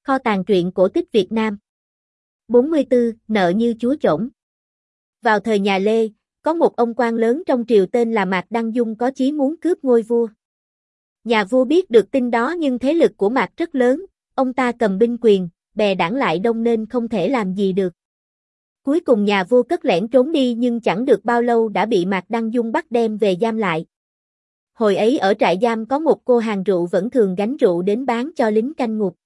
Kho tàng truyện cổ tích Việt Nam. 44. Nợ như chúa chổng. Vào thời nhà Lê, có một ông quan lớn trong triều tên là Mạc Đăng Dung có chí muốn cướp ngôi vua. Nhà vua biết được tin đó nhưng thế lực của Mạc rất lớn, ông ta cầm binh quyền, bè đảng lại đông nên không thể làm gì được. Cuối cùng nhà vua cất lẻn trốn đi nhưng chẳng được bao lâu đã bị Mạc Đăng Dung bắt đem về giam lại. Hồi ấy ở trại giam có một cô hàng rượu vẫn thường gánh rượu đến bán cho lính canh ngục.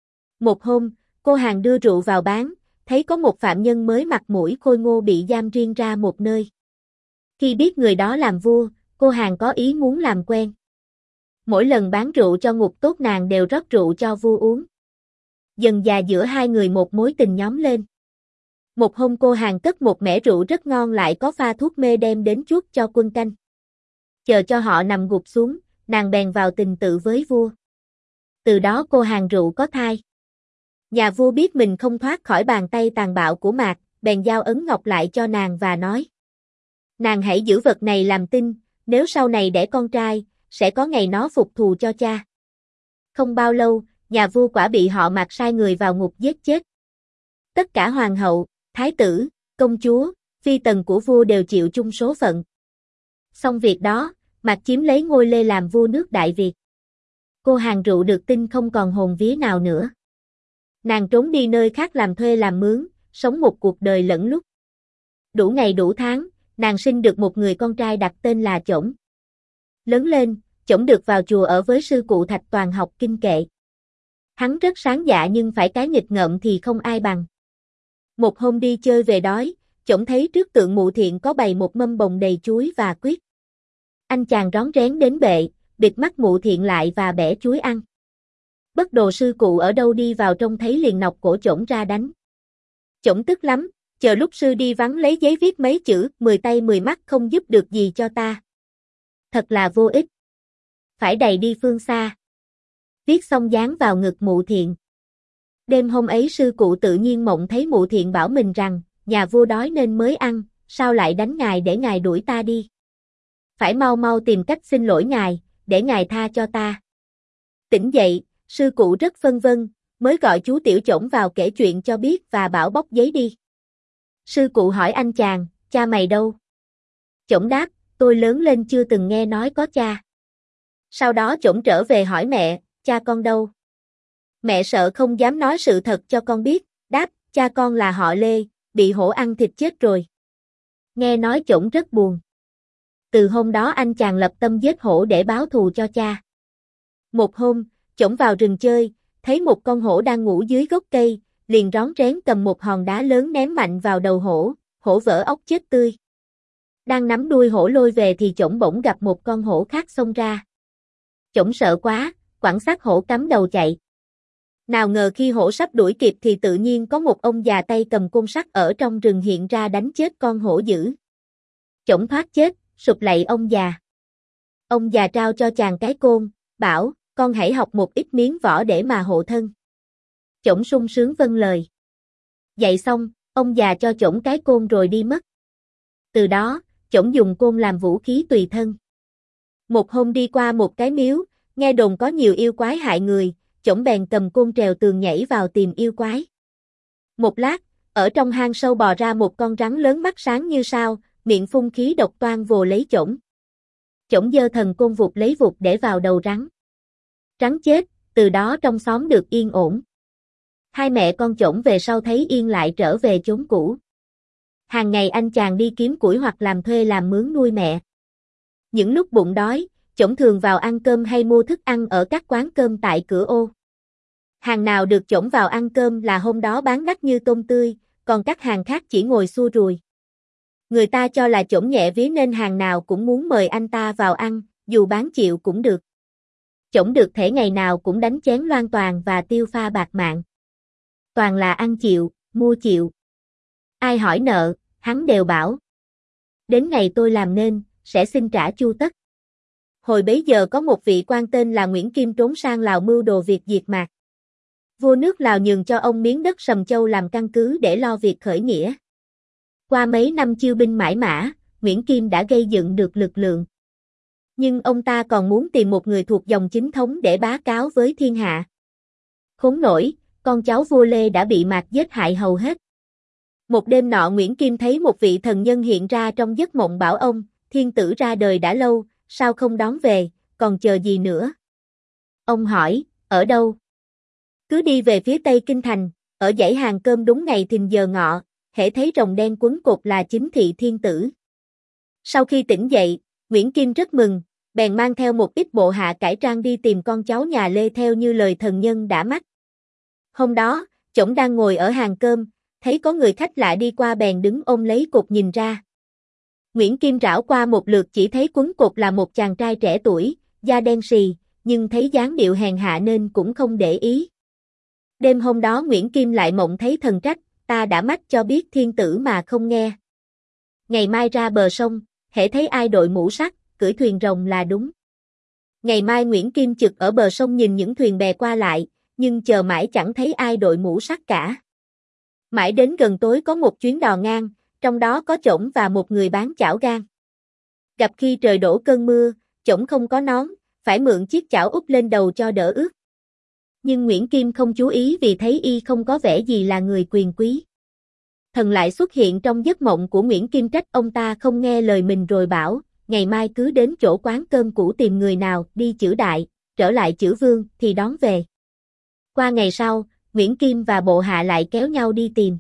Một hôm, cô hàng đưa rượu vào bán, thấy có một phạm nhân mới mặt mũi khôi ngô bị giam riêng ra một nơi. Khi biết người đó làm vua, cô hàng có ý muốn làm quen. Mỗi lần bán rượu cho ngục tốt nàng đều rót rượu cho vua uống. Dần dà giữa hai người một mối tình nhóm lên. Một hôm cô hàng cất một mẻ rượu rất ngon lại có pha thuốc mê đem đến chuốt cho quân canh. Chờ cho họ nằm gục xuống, nàng bèn vào tình tự với vua. Từ đó cô hàng rượu có thai. Nhà vua biết mình không thoát khỏi bàn tay tàn bạo của Mạc, bèn giao ấn ngọc lại cho nàng và nói: nàng hãy giữ vật này làm tin, nếu sau này đẻ con trai, sẽ có ngày nó phục thù cho cha. Không bao lâu, nhà vua quả bị họ Mạc sai người vào ngục giết chết. Tất cả hoàng hậu, thái tử, công chúa, phi tần của vua đều chịu chung số phận. Xong việc đó, Mạc chiếm lấy ngôi Lê làm vua nước Đại Việt. Cô hàng rượu được tin không còn hồn vía nào nữa. Nàng trốn đi nơi khác làm thuê làm mướn, sống một cuộc đời lẫn lút. Đủ ngày đủ tháng, nàng sinh được một người con trai đặt tên là Chổng. Lớn lên, Chổng được vào chùa ở với sư cụ Thạch Toàn học kinh kệ. Hắn rất sáng dạ nhưng phải cái nghịch ngợm thì không ai bằng. Một hôm đi chơi về đói, Chổng thấy trước tượng Mụ Thiện có bày một mâm bồng đầy chuối và quýt. Anh chàng rón rén đến bệ, bịt mắt Mụ Thiện lại và bẻ chuối ăn. Bất đồ sư cụ ở đâu đi vào trông thấy liền nọc cổ Chổng ra đánh. Chổng tức lắm, chờ lúc sư đi vắng lấy giấy viết mấy chữ, 10 tay 10 mắt không giúp được gì cho ta. Thật là vô ích. Phải đày đi phương xa. Viết xong dán vào ngực Mụ Thiện. Đêm hôm ấy sư cụ tự nhiên mộng thấy Mụ Thiện bảo mình rằng, nhà vua đói nên mới ăn, sao lại đánh ngài để ngài đuổi ta đi. Phải mau mau tìm cách xin lỗi ngài, để ngài tha cho ta. Tỉnh dậy, sư cụ rất phân vân, mới gọi chú Tiểu Chổng vào kể chuyện cho biết và bảo bóc giấy đi. Sư cụ hỏi anh chàng, cha mày đâu? Chổng đáp, tôi lớn lên chưa từng nghe nói có cha. Sau đó Chổng trở về hỏi mẹ, cha con đâu? Mẹ sợ không dám nói sự thật cho con biết, đáp, cha con là họ Lê, bị hổ ăn thịt chết rồi. Nghe nói Chổng rất buồn. Từ hôm đó anh chàng lập tâm giết hổ để báo thù cho cha. Một hôm, Chổng vào rừng chơi, thấy một con hổ đang ngủ dưới gốc cây, liền rón rén cầm một hòn đá lớn ném mạnh vào đầu hổ, hổ vỡ óc chết tươi. Đang nắm đuôi hổ lôi về thì Chổng bỗng gặp một con hổ khác xông ra. Chổng sợ quá, quẳng xác hổ cắm đầu chạy. Nào ngờ khi hổ sắp đuổi kịp thì tự nhiên có một ông già tay cầm côn sắt ở trong rừng hiện ra đánh chết con hổ dữ. Chổng thoát chết, sụp lạy ông già. Ông già trao cho chàng cái côn, bảo, con hãy học một ít miếng võ để mà hộ thân. Chổng sung sướng vâng lời. Dạy xong, ông già cho Chổng cái côn rồi đi mất. Từ đó, Chổng dùng côn làm vũ khí tùy thân. Một hôm đi qua một cái miếu, nghe đồn có nhiều yêu quái hại người, Chổng bèn cầm côn trèo tường nhảy vào tìm yêu quái. Một lát, ở trong hang sâu bò ra một con rắn lớn mắt sáng như sao, miệng phun khí độc toan vồ lấy Chổng. Chổng giơ thần côn vụt lấy vụt để vào đầu rắn. Rắn chết, từ đó trong xóm được yên ổn. Hai mẹ con Chổng về sau thấy yên lại trở về chốn cũ. Hàng ngày anh chàng đi kiếm củi hoặc làm thuê làm mướn nuôi mẹ. Những lúc bụng đói, Chổng thường vào ăn cơm hay mua thức ăn ở các quán cơm tại cửa ô. Hàng nào được Chổng vào ăn cơm là hôm đó bán đắt như tôm tươi, còn các hàng khác chỉ ngồi xua rùi. Người ta cho là Chổng nhẹ vía nên hàng nào cũng muốn mời anh ta vào ăn, dù bán chịu cũng được. Chổng được thể ngày nào cũng đánh chén loan toàn và tiêu pha bạc mạng. Toàn là ăn chịu, mua chịu. Ai hỏi nợ, hắn đều bảo. Đến ngày tôi làm nên, sẽ xin trả chu tất. Hồi bấy giờ có một vị quan tên là Nguyễn Kim trốn sang Lào mưu đồ việc diệt Mạc. Vua nước Lào nhường cho ông miếng đất Sầm Châu làm căn cứ để lo việc khởi nghĩa. Qua mấy năm chiêu binh mãi mã, Nguyễn Kim đã gây dựng được lực lượng. Nhưng ông ta còn muốn tìm một người thuộc dòng chính thống để bá cáo với thiên hạ. Khốn nổi, con cháu vua Lê đã bị Mạc giết hại hầu hết. Một đêm nọ Nguyễn Kim thấy một vị thần nhân hiện ra trong giấc mộng bảo ông, thiên tử ra đời đã lâu, sao không đón về, còn chờ gì nữa? Ông hỏi, ở đâu? Cứ đi về phía tây kinh thành, ở dãy hàng cơm đúng ngày thìn giờ ngọ, hễ thấy rồng đen quấn cột là chính thị thiên tử. Sau khi tỉnh dậy, Nguyễn Kim rất mừng, bèn mang theo một ít bộ hạ cải trang đi tìm con cháu nhà Lê theo như lời thần nhân đã mách. Hôm đó, chổng đang ngồi ở hàng cơm, thấy có người khách lạ đi qua bèn đứng ôm lấy cột nhìn ra. Nguyễn Kim rảo qua một lượt chỉ thấy quấn cột là một chàng trai trẻ tuổi, da đen sì, nhưng thấy dáng điệu hèn hạ nên cũng không để ý. Đêm hôm đó Nguyễn Kim lại mộng thấy thần trách, ta đã mách cho biết thiên tử mà không nghe. Ngày mai ra bờ sông, hễ thấy ai đội mũ sắt, cưỡi thuyền rồng là đúng. Ngày mai Nguyễn Kim trực ở bờ sông nhìn những thuyền bè qua lại, nhưng chờ mãi chẳng thấy ai đội mũ sắt cả. Mãi đến gần tối có một chuyến đò ngang, trong đó có chổng và một người bán chảo gang. Gặp khi trời đổ cơn mưa, chổng không có nón, phải mượn chiếc chảo úp lên đầu cho đỡ ướt. Nhưng Nguyễn Kim không chú ý vì thấy y không có vẻ gì là người quyền quý. Thần lại xuất hiện trong giấc mộng của Nguyễn Kim trách ông ta không nghe lời mình rồi bảo, ngày mai cứ đến chỗ quán cơm cũ tìm người nào đi chữ đại, trở lại chữ vương thì đón về. Qua ngày sau, Nguyễn Kim và bộ hạ lại kéo nhau đi tìm.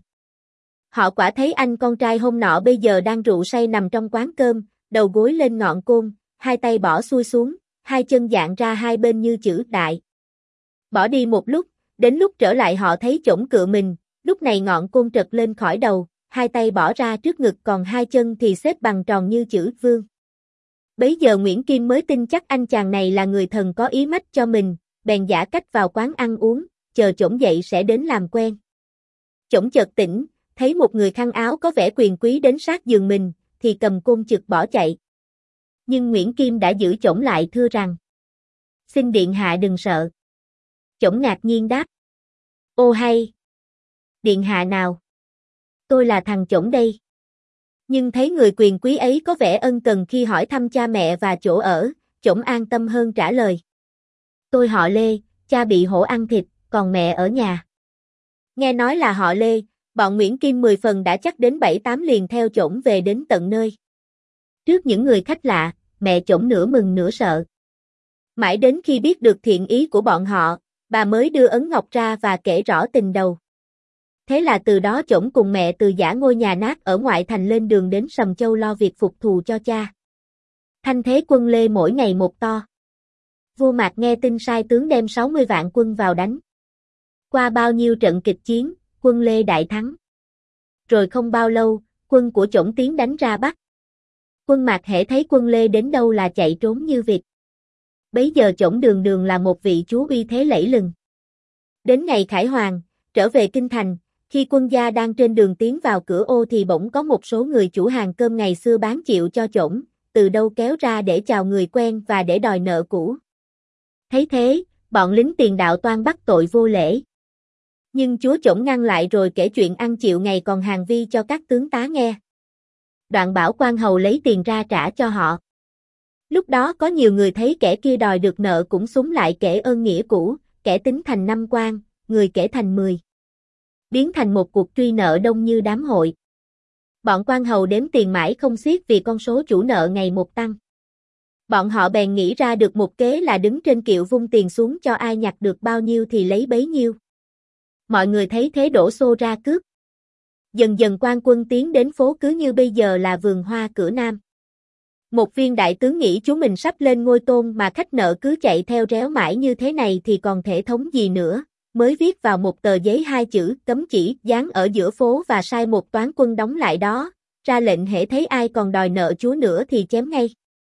Họ quả thấy anh con trai hôm nọ bây giờ đang rượu say nằm trong quán cơm, đầu gối lên ngọn côn, hai tay bỏ xuôi xuống, hai chân dạn ra hai bên như chữ đại. Bỏ đi một lúc, đến lúc trở lại họ thấy chổng cựa mình, lúc này ngọn côn trật lên khỏi đầu, hai tay bỏ ra trước ngực còn hai chân thì xếp bằng tròn như chữ vương. Bấy giờ Nguyễn Kim mới tin chắc anh chàng này là người thần có ý mách cho mình, bèn giả cách vào quán ăn uống, chờ chổng dậy sẽ đến làm quen. Chổng chợt tỉnh, thấy một người khăn áo có vẻ quyền quý đến sát giường mình, thì cầm côn chực bỏ chạy. Nhưng Nguyễn Kim đã giữ chổng lại thưa rằng, xin điện hạ đừng sợ. Chổng ngạc nhiên đáp, ô hay! Điện hạ nào? Tôi là thằng chổng đây. Nhưng thấy người quyền quý ấy có vẻ ân cần khi hỏi thăm cha mẹ và chỗ ở, chổng an tâm hơn trả lời. Tôi họ Lê, cha bị hổ ăn thịt, còn mẹ ở nhà. Nghe nói là họ Lê, bọn Nguyễn Kim 10 phần đã chắc đến 7-8 liền theo chổng về đến tận nơi. Trước những người khách lạ, mẹ chổng nửa mừng nửa sợ. Mãi đến khi biết được thiện ý của bọn họ, bà mới đưa ấn ngọc ra và kể rõ tình đầu. Thế là từ đó chổng cùng mẹ từ giã ngôi nhà nát ở ngoại thành lên đường đến Sầm Châu lo việc phục thù cho cha. Thanh thế quân Lê mỗi ngày một to. Vua Mạc nghe tin sai tướng đem 60 vạn quân vào đánh. Qua bao nhiêu trận kịch chiến, quân Lê đại thắng. Rồi không bao lâu, quân của chổng tiến đánh ra Bắc. Quân Mạc hễ thấy quân Lê đến đâu là chạy trốn như vịt. Bấy giờ chổng đường đường là một vị chúa uy thế lẫy lừng. Đến ngày khải hoàn, trở về kinh thành, khi quân gia đang trên đường tiến vào cửa ô thì bỗng có một số người chủ hàng cơm ngày xưa bán chịu cho chổng, từ đâu kéo ra để chào người quen và để đòi nợ cũ. Thấy thế, bọn lính tiền đạo toan bắt tội vô lễ. Nhưng chúa chổng ngăn lại rồi kể chuyện ăn chịu ngày còn hàng vi cho các tướng tá nghe. Đoạn bảo quan hầu lấy tiền ra trả cho họ. Lúc đó có nhiều người thấy kẻ kia đòi được nợ cũng súng lại kể ơn nghĩa cũ, kẻ tính thành 5 quan, người kể thành 10. Biến thành một cuộc truy nợ đông như đám hội. Bọn quan hầu đếm tiền mãi không xiết vì con số chủ nợ ngày một tăng. Bọn họ bèn nghĩ ra được một kế là đứng trên kiệu vung tiền xuống cho ai nhặt được bao nhiêu thì lấy bấy nhiêu. Mọi người thấy thế đổ xô ra cướp. Dần dần quan quân tiến đến phố cứ như bây giờ là Vườn Hoa cửa Nam. Một viên đại tướng nghĩ chú mình sắp lên ngôi tôn mà khách nợ cứ chạy theo réo mãi như thế này thì còn thể thống gì nữa, mới viết vào một tờ giấy 2 chữ cấm chỉ dán ở giữa phố và sai một toán quân đóng lại đó, ra lệnh hễ thấy ai còn đòi nợ chúa nữa thì chém ngay.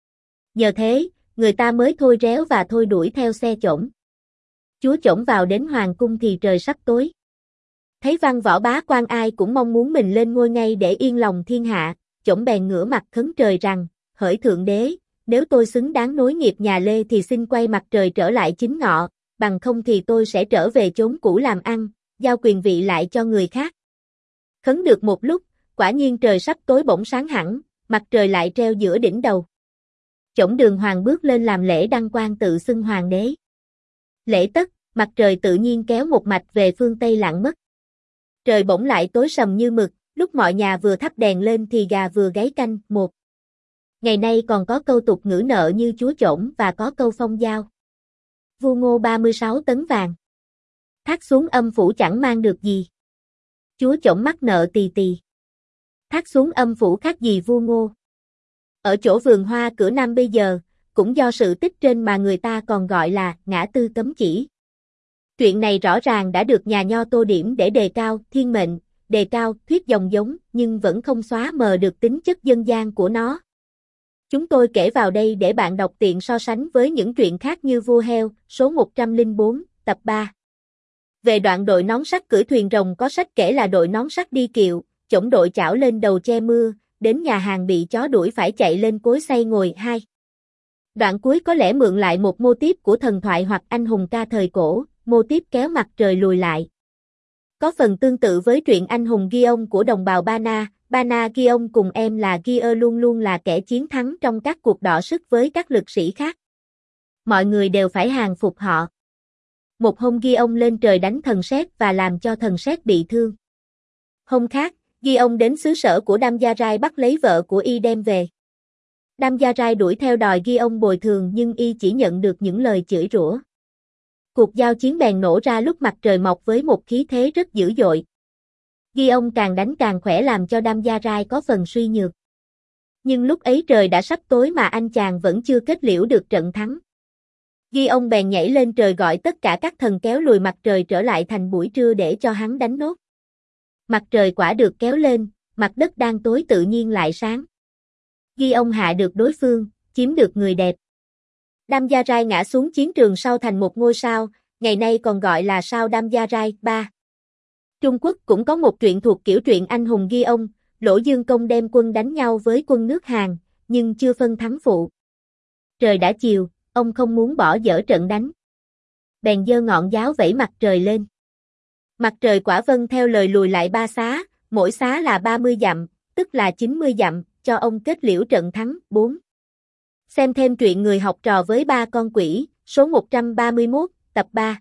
Nhờ thế, người ta mới thôi réo và thôi đuổi theo xe chổng. Chúa chổng vào đến hoàng cung thì trời sắp tối. Thấy văn võ bá quan ai cũng mong muốn mình lên ngôi ngay để yên lòng thiên hạ, chổng bèn ngửa mặt khấn trời rằng, hỡi thượng đế, nếu tôi xứng đáng nối nghiệp nhà Lê thì xin quay mặt trời trở lại chính ngọ, bằng không thì tôi sẽ trở về chốn cũ làm ăn, giao quyền vị lại cho người khác. Khấn được một lúc, quả nhiên trời sắp tối bỗng sáng hẳn, mặt trời lại treo giữa đỉnh đầu. Chổng Đường Hoàng bước lên làm lễ đăng quang tự xưng hoàng đế. Lễ tất, Mặt trời tự nhiên kéo một mạch về phương Tây lặn mất. Trời bỗng lại tối sầm như mực, lúc mọi nhà vừa thắp đèn lên thì gà vừa gáy canh, một. Ngày nay còn có câu tục ngữ nợ như chúa chổn và có câu phong giao. Vua Ngô 36 tấn vàng. Thác xuống âm phủ chẳng mang được gì. Chúa chổn mắc nợ tì tì. Thác xuống âm phủ khác gì vua Ngô. Ở chỗ vườn hoa cửa Nam bây giờ, cũng do sự tích trên mà người ta còn gọi là ngã tư cấm chỉ. Chuyện này rõ ràng đã được nhà nho tô điểm để đề cao thiên mệnh, đề cao thuyết dòng giống, nhưng vẫn không xóa mờ được tính chất dân gian của nó. Chúng tôi kể vào đây để bạn đọc tiện so sánh với những truyện khác như Vua Heo, số 104, tập 3. Về đoạn đội nón sắt cưỡi thuyền rồng có sách kể là đội nón sắt đi kiệu, chổng đội chảo lên đầu che mưa, đến nhà hàng bị chó đuổi phải chạy lên cối xay ngồi 2. Đoạn cuối có lẽ mượn lại một mô típ của thần thoại hoặc anh hùng ca thời cổ, mô típ kéo mặt trời lùi lại. Có phần tương tự với truyện anh hùng Gyeong của đồng bào Bana Gyeong cùng em là Gye luôn luôn là kẻ chiến thắng trong các cuộc đọ sức với các lực sĩ khác. Mọi người đều phải hàng phục họ. Một hôm Gyeong lên trời đánh thần sét và làm cho thần sét bị thương. Hôm khác, Gyeong đến xứ sở của Đam Gia Rai bắt lấy vợ của y đem về. Đam Gia Rai đuổi theo đòi Gyeong bồi thường nhưng y chỉ nhận được những lời chửi rủa. Cuộc giao chiến bèn nổ ra lúc mặt trời mọc với một khí thế rất dữ dội. Gyeong càng đánh càng khỏe làm cho Đam Gia Rai có phần suy nhược. Nhưng lúc ấy trời đã sắp tối mà anh chàng vẫn chưa kết liễu được trận thắng. Gyeong bèn nhảy lên trời gọi tất cả các thần kéo lùi mặt trời trở lại thành buổi trưa để cho hắn đánh nốt. Mặt trời quả được kéo lên, mặt đất đang tối tự nhiên lại sáng. Gyeong hạ được đối phương, chiếm được người đẹp. Đam Gia Rai ngã xuống chiến trường sau thành một ngôi sao, ngày nay còn gọi là sao Đam Gia Rai 3. Trung Quốc cũng có một truyện thuộc kiểu truyện anh hùng Gyeong, Lỗ Dương Công đem quân đánh nhau với quân nước Hàn, nhưng chưa phân thắng phụ. Trời đã chiều, ông không muốn bỏ dở trận đánh. Bèn giơ ngọn giáo vẫy mặt trời lên. Mặt trời quả vâng theo lời lùi lại 3 xá, mỗi xá là 30 dặm, tức là 90 dặm, cho ông kết liễu trận thắng 4. Xem thêm truyện Người học trò với 3 con quỷ, số 131, tập 3.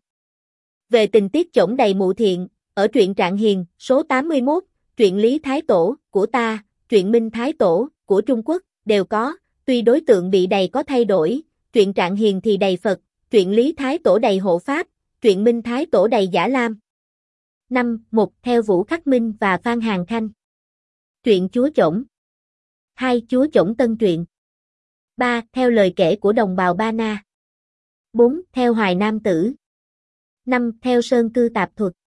Về tình tiết chổng đầy mụ thiện, ở truyện Trạng Hiền, số 81, truyện Lý Thái Tổ, của ta, truyện Minh Thái Tổ, của Trung Quốc, đều có, tuy đối tượng bị đầy có thay đổi, truyện Trạng Hiền thì đầy Phật, truyện Lý Thái Tổ đầy hộ Pháp, truyện Minh Thái Tổ đầy Giả Lam. 5. 1. Theo Vũ Khắc Minh và Phan Hàn Khanh. Truyện Chúa Chổng. 2. Chúa Chổng Tân truyện. 3. Theo lời kể của đồng bào Ba Na. 4. Theo Hoài Nam Tử. 5. Theo Sơn Cư Tạp thuật.